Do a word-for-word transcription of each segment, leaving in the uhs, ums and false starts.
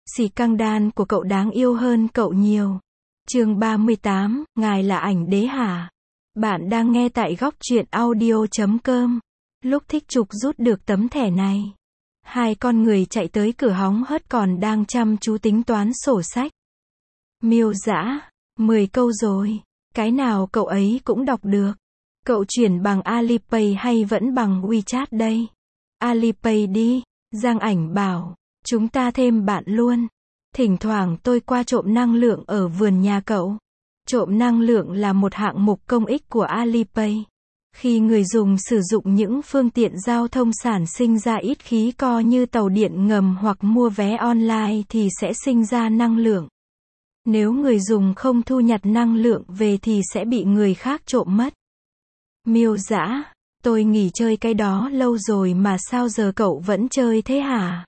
Xì căng đan của cậu đáng yêu hơn cậu nhiều. Chương ba mươi tám, ngài là ảnh đế hả? Bạn đang nghe tại góc truyện audio chấm com. Lúc Thích Trục rút được tấm thẻ này, hai con người chạy tới cửa hóng hớt còn đang chăm chú tính toán sổ sách. Miêu Dã, mười câu rồi, cái nào cậu ấy cũng đọc được. Cậu chuyển bằng Alipay hay vẫn bằng WeChat đây? Alipay đi, Giang Ảnh bảo. Chúng ta thêm bạn luôn. Thỉnh thoảng tôi qua trộm năng lượng ở vườn nhà cậu. Trộm năng lượng là một hạng mục công ích của Alipay. Khi người dùng sử dụng những phương tiện giao thông sản sinh ra ít khí co như tàu điện ngầm hoặc mua vé online thì sẽ sinh ra năng lượng. Nếu người dùng không thu nhặt năng lượng về thì sẽ bị người khác trộm mất. Miêu Dã, tôi nghỉ chơi cái đó lâu rồi mà sao giờ cậu vẫn chơi thế hả?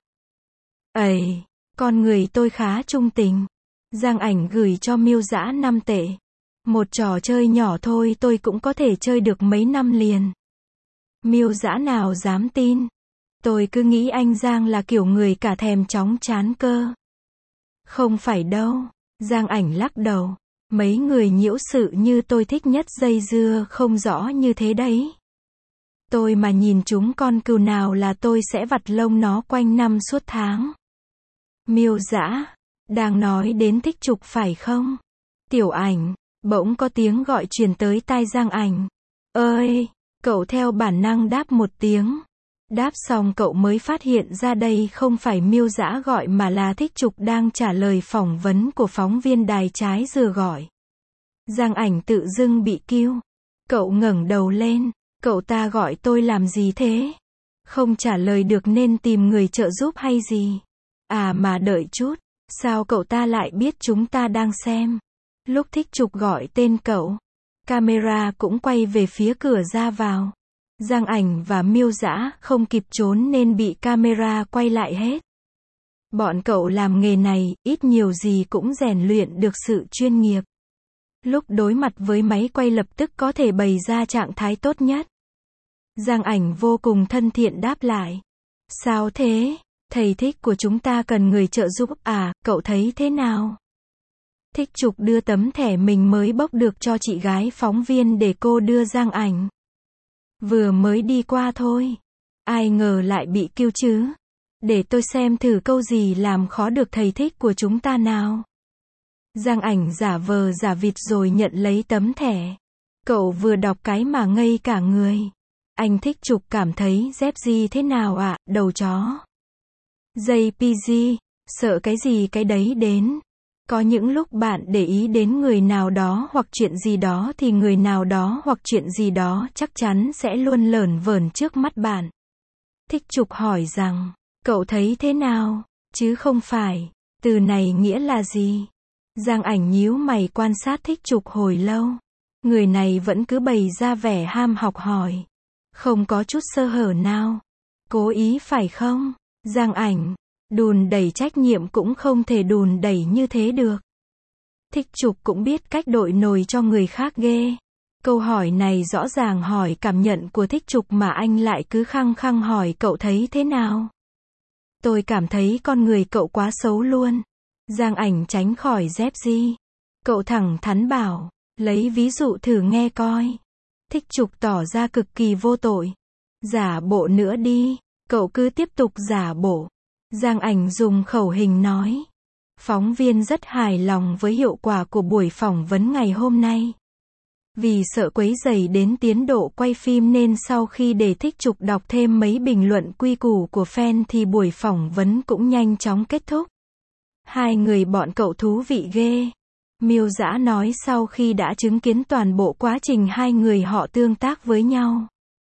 Ây, con người tôi khá trung tình. Giang Ảnh gửi cho Miêu Dã năm tệ. Một trò chơi nhỏ thôi tôi cũng có thể chơi được mấy năm liền. Miêu Dã nào dám tin. Tôi cứ nghĩ anh Giang là kiểu người cả thèm chóng chán cơ. Không phải đâu. Giang Ảnh lắc đầu. Mấy người nhiễu sự như tôi thích nhất dây dưa không rõ như thế đấy. Tôi mà nhìn chúng con cừu nào là tôi sẽ vặt lông nó quanh năm suốt tháng. Miêu Dã, đang nói đến Thích Trục phải không? Tiểu Ảnh, bỗng có tiếng gọi truyền tới tai Giang Ảnh. Ơi, cậu theo bản năng đáp một tiếng. Đáp xong cậu mới phát hiện ra đây không phải Miêu Dã gọi mà là Thích Trục đang trả lời phỏng vấn của phóng viên đài Trái Dừa gọi. Giang Ảnh tự dưng bị kiu. Cậu ngẩng đầu lên, cậu ta gọi tôi làm gì thế? Không trả lời được nên tìm người trợ giúp hay gì? À mà đợi chút, sao cậu ta lại biết chúng ta đang xem? Lúc Thích Trục gọi tên cậu, camera cũng quay về phía cửa ra vào. Giang Ảnh và Miêu Dã không kịp trốn nên bị camera quay lại hết. Bọn cậu làm nghề này, ít nhiều gì cũng rèn luyện được sự chuyên nghiệp. Lúc đối mặt với máy quay lập tức có thể bày ra trạng thái tốt nhất. Giang Ảnh vô cùng thân thiện đáp lại. Sao thế? Thầy Thích của chúng ta cần người trợ giúp à, cậu thấy thế nào? Thích Trục đưa tấm thẻ mình mới bốc được cho chị gái phóng viên để cô đưa Giang Ảnh. Vừa mới đi qua thôi. Ai ngờ lại bị kiu chứ. Để tôi xem thử câu gì làm khó được thầy Thích của chúng ta nào. Giang Ảnh giả vờ giả vịt rồi nhận lấy tấm thẻ. Cậu vừa đọc cái mà ngây cả người. Anh Thích Trục cảm thấy dép gì thế nào ạ, à, đầu chó. gi pê giê, sợ cái gì cái đấy đến. Có những lúc bạn để ý đến người nào đó hoặc chuyện gì đó thì người nào đó hoặc chuyện gì đó chắc chắn sẽ luôn lởn vởn trước mắt bạn. Thích Trục hỏi rằng, cậu thấy thế nào, chứ không phải, từ này nghĩa là gì? Giang Ảnh nhíu mày quan sát Thích Trục hồi lâu. Người này vẫn cứ bày ra vẻ ham học hỏi. Không có chút sơ hở nào. Cố ý phải không? Giang Ảnh, đùn đẩy trách nhiệm cũng không thể đùn đẩy như thế được. Thích Trục cũng biết cách đội nồi cho người khác ghê. Câu hỏi này rõ ràng hỏi cảm nhận của Thích Trục mà anh lại cứ khăng khăng hỏi cậu thấy thế nào. Tôi cảm thấy con người cậu quá xấu luôn. Giang Ảnh tránh khỏi dép gì. Cậu thẳng thắn bảo, lấy ví dụ thử nghe coi. Thích Trục tỏ ra cực kỳ vô tội. Giả bộ nữa đi, cậu cứ tiếp tục giả bộ. Giang Ảnh dùng khẩu hình nói. Phóng viên rất hài lòng với hiệu quả của buổi phỏng vấn ngày hôm nay. Vì sợ quấy rầy đến tiến độ quay phim nên sau khi để Thích Trục đọc thêm mấy bình luận quy củ của fan thì buổi phỏng vấn cũng nhanh chóng kết thúc. Hai người bọn cậu thú vị ghê. Miêu Dã nói sau khi đã chứng kiến toàn bộ quá trình hai người họ tương tác với nhau.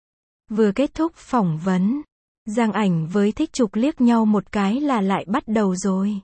Vừa kết thúc phỏng vấn, Giang Ảnh với Thích Trục liếc nhau một cái là lại bắt đầu rồi.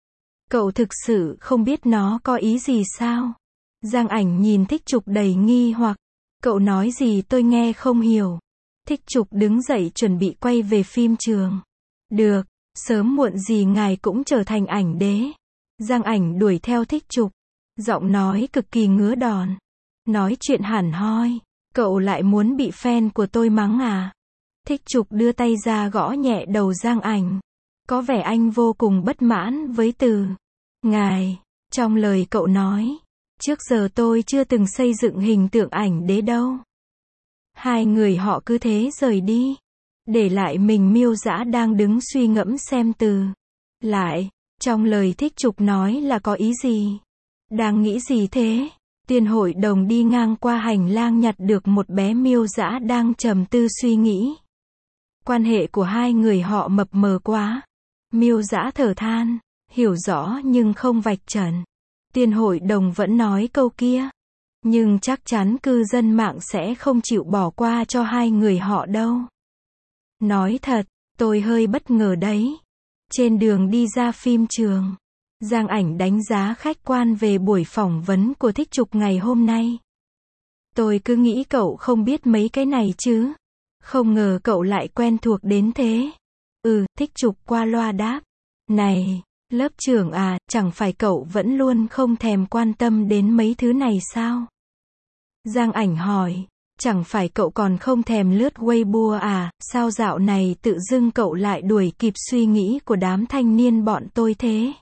Cậu thực sự không biết nó có ý gì sao? Giang Ảnh nhìn Thích Trục đầy nghi hoặc. Cậu nói gì tôi nghe không hiểu. Thích Trục đứng dậy chuẩn bị quay về phim trường. Được, sớm muộn gì ngài cũng trở thành ảnh đế. Giang Ảnh đuổi theo Thích Trục. Giọng nói cực kỳ ngứa đòn. Nói chuyện hẳn hoi. Cậu lại muốn bị fan của tôi mắng à? Thích Trục đưa tay ra gõ nhẹ đầu Giang Ảnh. Có vẻ anh vô cùng bất mãn với từ ngài trong lời cậu nói. Trước giờ tôi chưa từng xây dựng hình tượng ảnh đế đâu. Hai người họ cứ thế rời đi. Để lại mình Miêu Dã đang đứng suy ngẫm xem từ lại trong lời Thích Trục nói là có ý gì. Đang nghĩ gì thế? Tiên hội đồng đi ngang qua hành lang nhặt được một bé Miêu Dã đang trầm tư suy nghĩ. Quan hệ của hai người họ mập mờ quá. Miêu Dã thở than, hiểu rõ nhưng không vạch trần. Tiên hội đồng vẫn nói câu kia. Nhưng chắc chắn cư dân mạng sẽ không chịu bỏ qua cho hai người họ đâu. Nói thật, tôi hơi bất ngờ đấy. Trên đường đi ra phim trường, Giang Ảnh đánh giá khách quan về buổi phỏng vấn của Thích Trục ngày hôm nay. Tôi cứ nghĩ cậu không biết mấy cái này chứ. Không ngờ cậu lại quen thuộc đến thế. Ừ, Thích Trục qua loa đáp. Này, lớp trưởng à, chẳng phải cậu vẫn luôn không thèm quan tâm đến mấy thứ này sao? Giang Ảnh hỏi. Chẳng phải cậu còn không thèm lướt Weibo à, sao dạo này tự dưng cậu lại đuổi kịp suy nghĩ của đám thanh niên bọn tôi thế?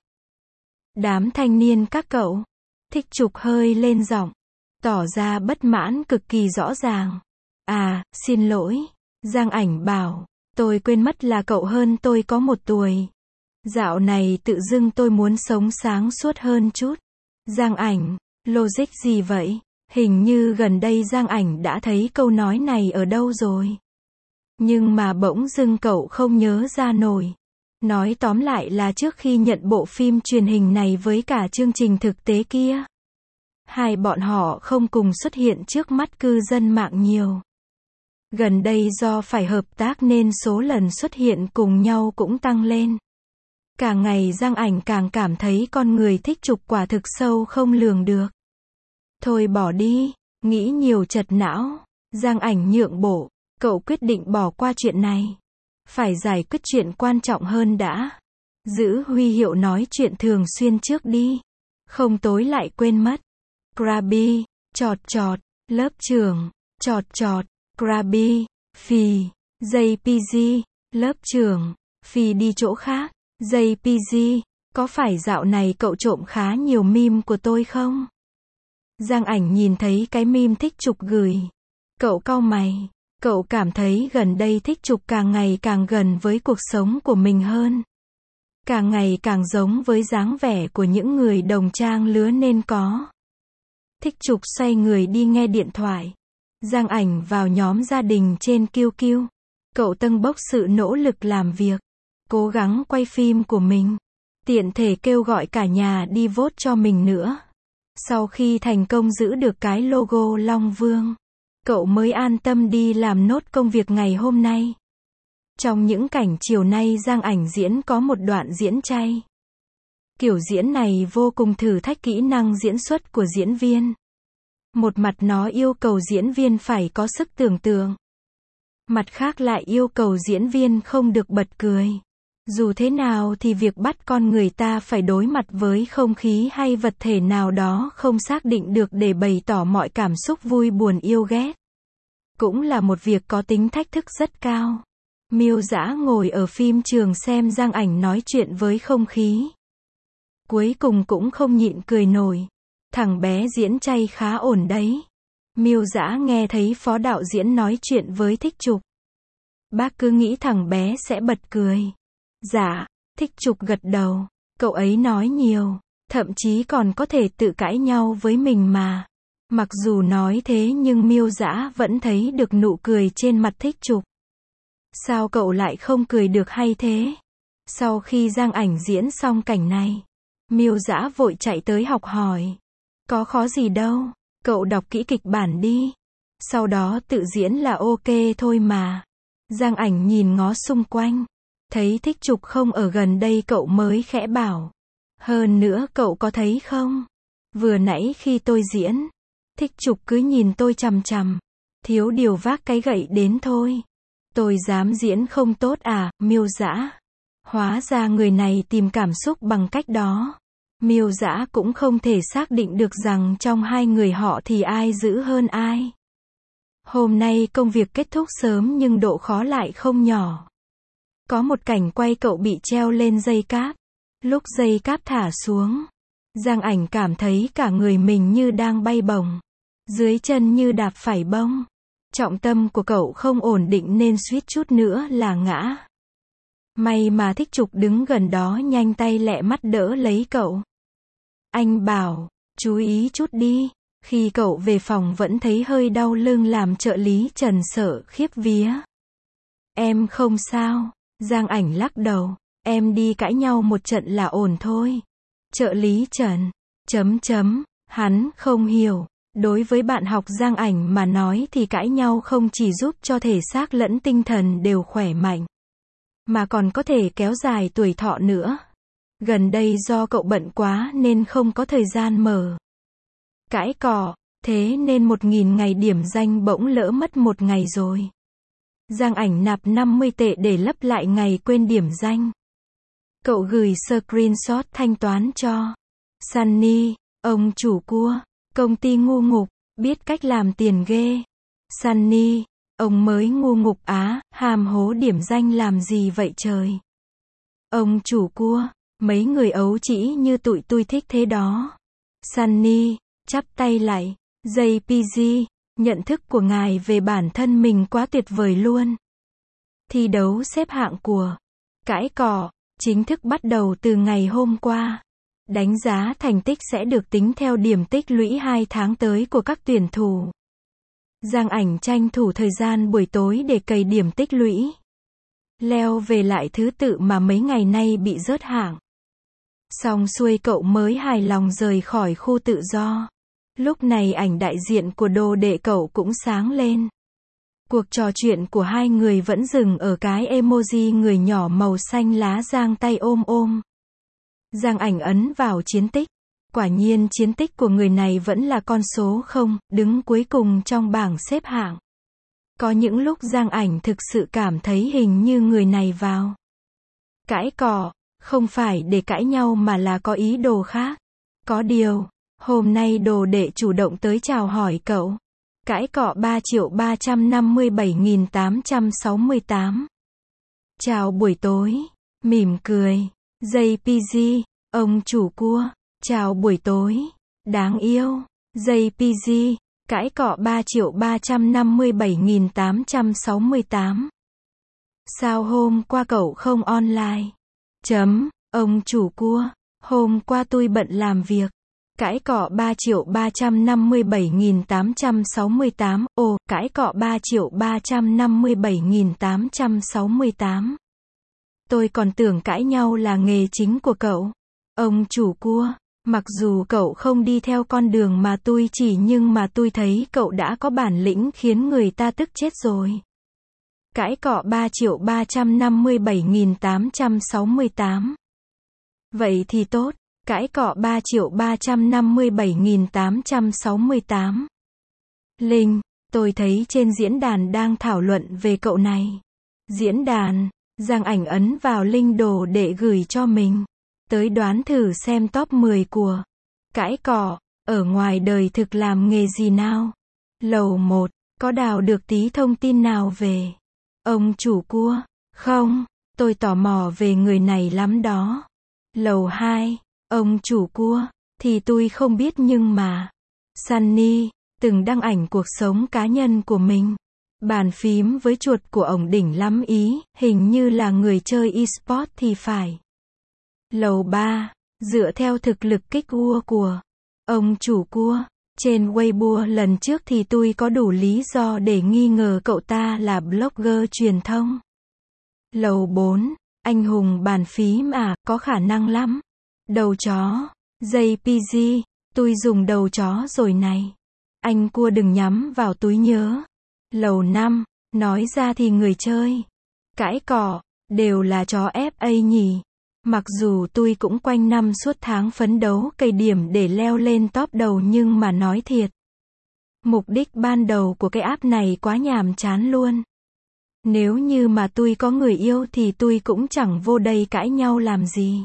Đám thanh niên các cậu? Thích Trục hơi lên giọng, tỏ ra bất mãn cực kỳ rõ ràng. À, xin lỗi. Giang Ảnh bảo, tôi quên mất là cậu hơn tôi có một tuổi. Dạo này tự dưng tôi muốn sống sáng suốt hơn chút. Giang Ảnh, logic gì vậy? Hình như gần đây Giang Ảnh đã thấy câu nói này ở đâu rồi. Nhưng mà bỗng dưng cậu không nhớ ra nổi. Nói tóm lại là trước khi nhận bộ phim truyền hình này với cả chương trình thực tế kia, hai bọn họ không cùng xuất hiện trước mắt cư dân mạng nhiều. Gần đây do phải hợp tác nên số lần xuất hiện cùng nhau cũng tăng lên. Càng ngày Giang Ảnh càng cảm thấy con người Thích Trục quả thực sâu không lường được. Thôi bỏ đi, nghĩ nhiều chật não. Giang Ảnh nhượng bộ, cậu quyết định bỏ qua chuyện này. Phải giải quyết chuyện quan trọng hơn đã. Giữ huy hiệu nói chuyện thường xuyên trước đi. Không tối lại quên mất. Krabi, chọt chọt, lớp trưởng, chọt chọt, Krabi, phì, gi pê giê, lớp trưởng, phì đi chỗ khác. gi pê giê, có phải dạo này cậu trộm khá nhiều meme của tôi không? Giang Ảnh nhìn thấy cái meme Thích Trục gửi. Cậu cau mày. Cậu cảm thấy gần đây Thích Trục càng ngày càng gần với cuộc sống của mình hơn. Càng ngày càng giống với dáng vẻ của những người đồng trang lứa nên có. Thích Trục xoay người đi nghe điện thoại. Giang Ảnh vào nhóm gia đình trên Q Q. Cậu tâng bốc sự nỗ lực làm việc. Cố gắng quay phim của mình. Tiện thể kêu gọi cả nhà đi vote cho mình nữa. Sau khi thành công giữ được cái logo Long Vương, cậu mới an tâm đi làm nốt công việc ngày hôm nay. Trong những cảnh chiều nay Giang Ảnh diễn có một đoạn diễn chay. Kiểu diễn này vô cùng thử thách kỹ năng diễn xuất của diễn viên. Một mặt nó yêu cầu diễn viên phải có sức tưởng tượng. Mặt khác lại yêu cầu diễn viên không được bật cười. Dù thế nào thì việc bắt con người ta phải đối mặt với không khí hay vật thể nào đó không xác định được để bày tỏ mọi cảm xúc vui buồn yêu ghét, cũng là một việc có tính thách thức rất cao. Miêu Dã ngồi ở phim trường xem Giang Ảnh nói chuyện với không khí. Cuối cùng cũng không nhịn cười nổi. Thằng bé diễn chay khá ổn đấy. Miêu Dã nghe thấy phó đạo diễn nói chuyện với Thích Trục. Bác cứ nghĩ thằng bé sẽ bật cười. Dạ, Thích Trục gật đầu. Cậu ấy nói nhiều, thậm chí còn có thể tự cãi nhau với mình mà. Mặc dù nói thế nhưng Miêu Dã vẫn thấy được nụ cười trên mặt Thích Trục. Sao cậu lại không cười được hay thế? Sau khi Giang Ảnh diễn xong cảnh này, Miêu Dã vội chạy tới học hỏi. Có khó gì đâu, cậu đọc kỹ kịch bản đi. Sau đó tự diễn là ok thôi mà. Giang Ảnh nhìn ngó xung quanh. Thấy Thích Trục không ở gần đây cậu mới khẽ bảo. Hơn nữa cậu có thấy không? Vừa nãy khi tôi diễn, Thích Trục cứ nhìn tôi chằm chằm. Thiếu điều vác cái gậy đến thôi. Tôi dám diễn không tốt à, Miêu Dã? Hóa ra người này tìm cảm xúc bằng cách đó. Miêu Dã cũng không thể xác định được rằng trong hai người họ thì ai dữ hơn ai. Hôm nay công việc kết thúc sớm nhưng độ khó lại không nhỏ. Có một cảnh quay cậu bị treo lên dây cáp. Lúc dây cáp thả xuống, Giang Ảnh cảm thấy cả người mình như đang bay bổng. Dưới chân như đạp phải bông. Trọng tâm của cậu không ổn định nên suýt chút nữa là ngã. May mà Thích Trục đứng gần đó nhanh tay lẹ mắt đỡ lấy cậu. Anh bảo, chú ý chút đi. Khi cậu về phòng vẫn thấy hơi đau lưng làm trợ lý Trần sợ khiếp vía. Em không sao. Giang Ảnh lắc đầu. Em đi cãi nhau một trận là ổn thôi. Trợ lý Trần. Chấm chấm. Hắn không hiểu. Đối với bạn học Giang Ảnh mà nói thì cãi nhau không chỉ giúp cho thể xác lẫn tinh thần đều khỏe mạnh, mà còn có thể kéo dài tuổi thọ nữa. Gần đây do cậu bận quá nên không có thời gian mở cãi cọ, thế nên một nghìn ngày điểm danh bỗng lỡ mất một ngày rồi. Giang Ảnh nạp năm mươi tệ để lấp lại ngày quên điểm danh. Cậu gửi screenshot thanh toán cho Sunny, ông chủ cua, công ty ngu ngục, biết cách làm tiền ghê. Sunny, ông mới ngu ngục á, hàm hố điểm danh làm gì vậy trời. Ông chủ cua, mấy người ấu trĩ như tụi tôi thích thế đó. Sunny, chắp tay lại, gi pê giê, nhận thức của ngài về bản thân mình quá tuyệt vời luôn. Thi đấu xếp hạng của cãi cọ chính thức bắt đầu từ ngày hôm qua. Đánh giá thành tích sẽ được tính theo điểm tích lũy hai tháng tới của các tuyển thủ. Giang Ảnh tranh thủ thời gian buổi tối để cày điểm tích lũy. Leo về lại thứ tự mà mấy ngày nay bị rớt hạng. Xong xuôi cậu mới hài lòng rời khỏi khu tự do. Lúc này ảnh đại diện của đồ đệ cậu cũng sáng lên. Cuộc trò chuyện của hai người vẫn dừng ở cái emoji người nhỏ màu xanh lá giang tay ôm ôm. Giang Ảnh ấn vào chiến tích. Quả nhiên chiến tích của người này vẫn là con số không, đứng cuối cùng trong bảng xếp hạng. Có những lúc Giang Ảnh thực sự cảm thấy hình như người này vào cãi cọ, không phải để cãi nhau mà là có ý đồ khác. Có điều, hôm nay đồ đệ chủ động tới chào hỏi cậu. Cãi cọ ba triệu ba trăm năm mươi bảy nghìn tám trăm sáu mươi tám. Chào buổi tối. Mỉm cười. gi pê giê, ông chủ cua. Chào buổi tối. Đáng yêu. gi pê giê, cãi cọ ba triệu ba trăm năm mươi bảy nghìn tám trăm sáu mươi tám. Sao hôm qua cậu không online? Chấm, ông chủ cua. Hôm qua tôi bận làm việc. Cãi cọ ba triệu ba trăm năm mươi bảy nghìn tám trăm sáu mươi tám. Ồ, cãi cọ ba triệu ba trăm năm mươi bảy nghìn tám trăm sáu mươi tám. Tôi còn tưởng cãi nhau là nghề chính của cậu. Ông chủ cua, mặc dù cậu không đi theo con đường mà tôi chỉ nhưng mà tôi thấy cậu đã có bản lĩnh khiến người ta tức chết rồi. Cãi cọ ba triệu ba trăm năm mươi bảy nghìn tám trăm sáu mươi tám. Vậy thì tốt. Cãi cọ ba triệu ba trăm năm mươi bảy nghìn tám trăm sáu mươi tám. Linh, tôi thấy trên diễn đàn đang thảo luận về cậu này. Diễn đàn, Giang Ảnh ấn vào link đồ để gửi cho mình. Tới đoán thử xem top mười của cãi cọ, ở ngoài đời thực làm nghề gì nào? Lầu một, có đào được tí thông tin nào về ông chủ cua? Không, tôi tò mò về người này lắm đó. Lầu hai, ông chủ cua, thì tôi không biết nhưng mà Sunny từng đăng ảnh cuộc sống cá nhân của mình. Bàn phím với chuột của ổng đỉnh lắm ý, hình như là người chơi e-sport thì phải. Lầu ba, dựa theo thực lực kích ua của ông chủ cua, trên Weibo lần trước thì tôi có đủ lý do để nghi ngờ cậu ta là blogger truyền thông. Lầu bốn, anh hùng bàn phím à, có khả năng lắm. Đầu chó, gi pê giê, tôi dùng đầu chó rồi này. Anh cua đừng nhắm vào túi nhớ. Lầu năm, nói ra thì người chơi cãi cọ đều là chó ép a nhỉ. Mặc dù tôi cũng quanh năm suốt tháng phấn đấu cày điểm để leo lên top đầu nhưng mà nói thiệt, mục đích ban đầu của cái app này quá nhàm chán luôn. Nếu như mà tôi có người yêu thì tôi cũng chẳng vô đây cãi nhau làm gì.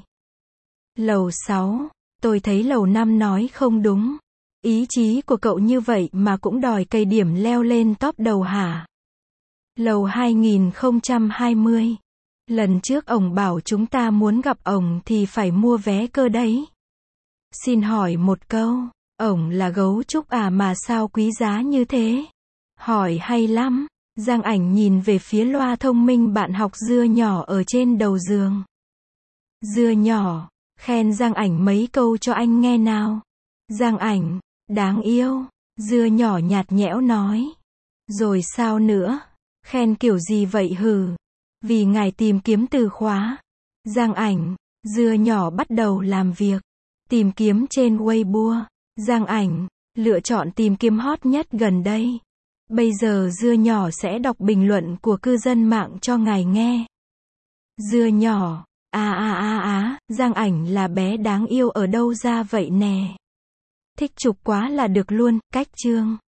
Lầu sáu, tôi thấy lầu năm nói không đúng. Ý chí của cậu như vậy mà cũng đòi cày điểm leo lên top đầu hả? Lầu hai nghìn không trăm hai mươi. Lần trước ổng bảo chúng ta muốn gặp ổng thì phải mua vé cơ đấy. Xin hỏi một câu, ổng là gấu trúc à mà sao quý giá như thế? Hỏi hay lắm. Giang Ảnh nhìn về phía loa thông minh bạn học Dưa nhỏ ở trên đầu giường. Dưa nhỏ, khen Giang Ảnh mấy câu cho anh nghe nào. Giang Ảnh, đáng yêu. Dưa nhỏ nhạt nhẽo nói. Rồi sao nữa? Khen kiểu gì vậy hừ? Vì ngài tìm kiếm từ khóa. Giang Ảnh, Dưa nhỏ bắt đầu làm việc. Tìm kiếm trên Weibo. Giang Ảnh, lựa chọn tìm kiếm hot nhất gần đây. Bây giờ Dưa nhỏ sẽ đọc bình luận của cư dân mạng cho ngài nghe. Dưa nhỏ, à à à à, Giang Ảnh là bé đáng yêu ở đâu ra vậy nè. Thích chụp quá là được luôn, cách chương.